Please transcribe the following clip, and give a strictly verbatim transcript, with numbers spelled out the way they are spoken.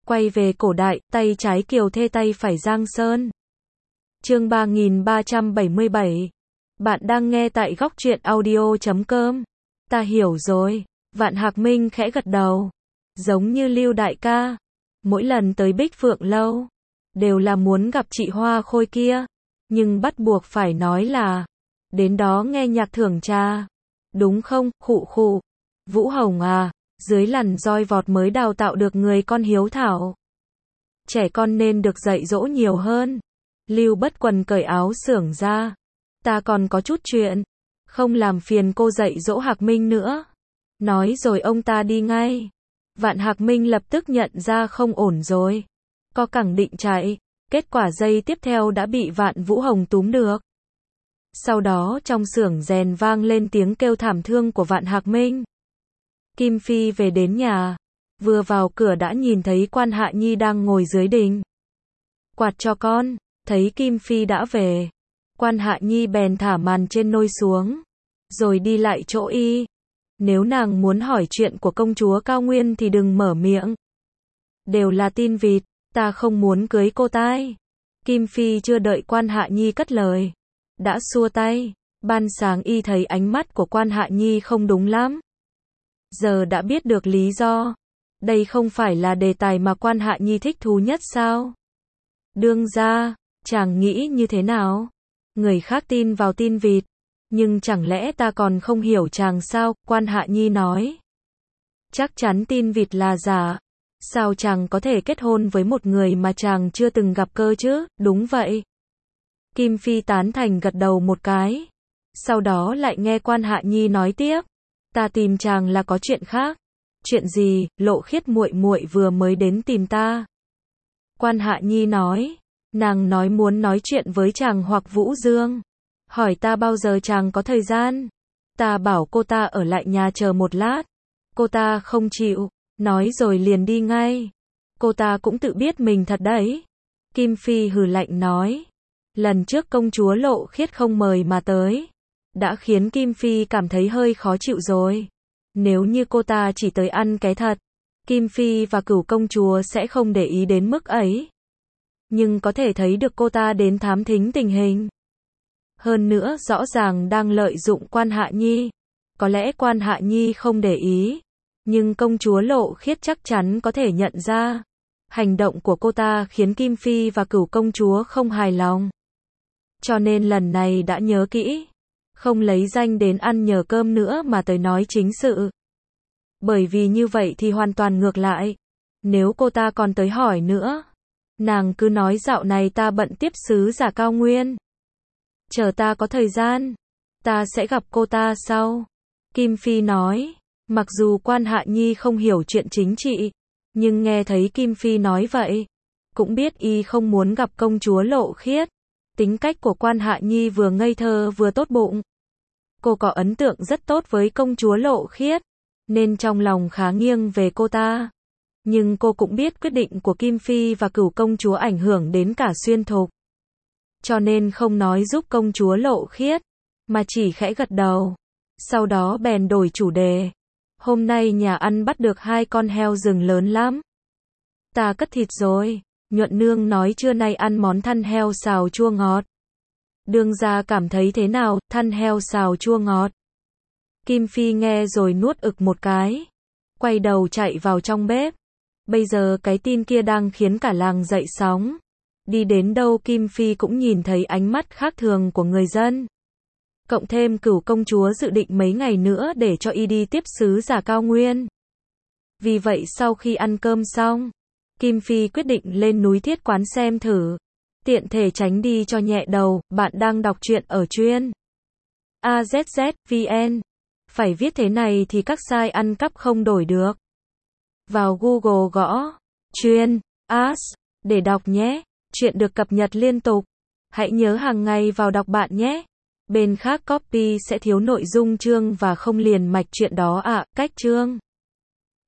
Quay về cổ đại, tay trái Kiều Thê tay phải Giang Sơn. Chương ba nghìn ba trăm bảy mươi bảy. Bạn đang nghe tại góc truyện audio chấm com. Ta hiểu rồi. Vạn Hạc Minh khẽ gật đầu. Giống như Lưu đại ca. Mỗi lần tới Bích Phượng Lâu, đều là muốn gặp chị Hoa Khôi kia. Nhưng bắt buộc phải nói là, đến đó nghe nhạc thưởng trà. Đúng không, khụ khụ. Vũ Hồng à, dưới lằn roi vọt mới đào tạo được người con hiếu thảo. Trẻ con nên được dạy dỗ nhiều hơn. Lưu Bất Quần cởi áo xưởng ra. Ta còn có chút chuyện, không làm phiền cô dạy dỗ Hạc Minh nữa. Nói rồi ông ta đi ngay. Vạn Hạc Minh lập tức nhận ra không ổn rồi. Co cẳng định chạy. Kết quả giây tiếp theo đã bị Vạn Vũ Hồng túm được. Sau đó trong xưởng rèn vang lên tiếng kêu thảm thương của Vạn Hạc Minh. Kim Phi về đến nhà. Vừa vào cửa đã nhìn thấy Quan Hạ Nhi đang ngồi dưới đình. Quạt cho con. Thấy Kim Phi đã về, Quan Hạ Nhi bèn thả màn trên nôi xuống, rồi đi lại chỗ y. Nếu nàng muốn hỏi chuyện của công chúa Cao Nguyên thì đừng mở miệng. Đều là tin vịt, ta không muốn cưới cô tai. Kim Phi chưa đợi Quan Hạ Nhi cất lời, đã xua tay. Ban sáng y thấy ánh mắt của Quan Hạ Nhi không đúng lắm. Giờ đã biết được lý do. Đây không phải là đề tài mà Quan Hạ Nhi thích thú nhất sao? Đương gia, chàng nghĩ như thế nào? Người khác tin vào tin vịt, nhưng chẳng lẽ ta còn không hiểu chàng sao? Quan Hạ Nhi nói. Chắc chắn tin vịt là giả. Sao chàng có thể kết hôn với một người mà chàng chưa từng gặp cơ chứ? Đúng vậy. Kim Phi tán thành gật đầu một cái. Sau đó lại nghe Quan Hạ Nhi nói tiếp. Ta tìm chàng là có chuyện khác. Chuyện gì? Lộ Khiết muội muội vừa mới đến tìm ta. Quan Hạ Nhi nói. Nàng nói muốn nói chuyện với chàng hoặc Vũ Dương. Hỏi ta bao giờ chàng có thời gian. Ta bảo cô ta ở lại nhà chờ một lát. Cô ta không chịu. Nói rồi liền đi ngay. Cô ta cũng tự biết mình thật đấy. Kim Phi hừ lạnh nói. Lần trước công chúa Lộ Khiết không mời mà tới. Đã khiến Kim Phi cảm thấy hơi khó chịu rồi. Nếu như cô ta chỉ tới ăn cái thật, Kim Phi và Cửu công chúa sẽ không để ý đến mức ấy. Nhưng có thể thấy được cô ta đến thám thính tình hình. Hơn nữa rõ ràng đang lợi dụng Quan Hạ Nhi. Có lẽ Quan Hạ Nhi không để ý, nhưng công chúa Lộ Khiết chắc chắn có thể nhận ra. Hành động của cô ta khiến Kim Phi và Cửu công chúa không hài lòng. Cho nên lần này đã nhớ kỹ. Không lấy danh đến ăn nhờ cơm nữa mà tới nói chính sự. Bởi vì như vậy thì hoàn toàn ngược lại. Nếu cô ta còn tới hỏi nữa, nàng cứ nói dạo này ta bận tiếp sứ giả Cao Nguyên. Chờ ta có thời gian, ta sẽ gặp cô ta sau. Kim Phi nói. Mặc dù Quan Hạ Nhi không hiểu chuyện chính trị, nhưng nghe thấy Kim Phi nói vậy, cũng biết y không muốn gặp công chúa Lộ Khiết. Tính cách của Quan Hạ Nhi vừa ngây thơ vừa tốt bụng. Cô có ấn tượng rất tốt với công chúa Lộ Khiết, nên trong lòng khá nghiêng về cô ta. Nhưng cô cũng biết quyết định của Kim Phi và Cửu công chúa ảnh hưởng đến cả Xuyên Thục. Cho nên không nói giúp công chúa Lộ Khiết, mà chỉ khẽ gật đầu. Sau đó bèn đổi chủ đề. Hôm nay nhà ăn bắt được hai con heo rừng lớn lắm. Ta cất thịt rồi. Nhuận nương nói trưa nay ăn món thăn heo xào chua ngọt. Đương gia cảm thấy thế nào, thăn heo xào chua ngọt? Kim Phi nghe rồi nuốt ực một cái. Quay đầu chạy vào trong bếp. Bây giờ cái tin kia đang khiến cả làng dậy sóng. Đi đến đâu Kim Phi cũng nhìn thấy ánh mắt khác thường của người dân. Cộng thêm Cửu công chúa dự định mấy ngày nữa để cho y đi tiếp sứ giả Cao Nguyên. Vì vậy sau khi ăn cơm xong, Kim Phi quyết định lên núi Thiết Quán xem thử. Tiện thể tránh đi cho nhẹ đầu. Bạn đang đọc truyện ở chuyên a zét zét vê en. Phải viết thế này thì các site ăn cắp không đổi được. Vào Google gõ chuyên as để đọc nhé. Chuyện được cập nhật liên tục. Hãy nhớ hàng ngày vào đọc bạn nhé. Bên khác copy sẽ thiếu nội dung chương và không liền mạch chuyện đó ạ. À, cách chương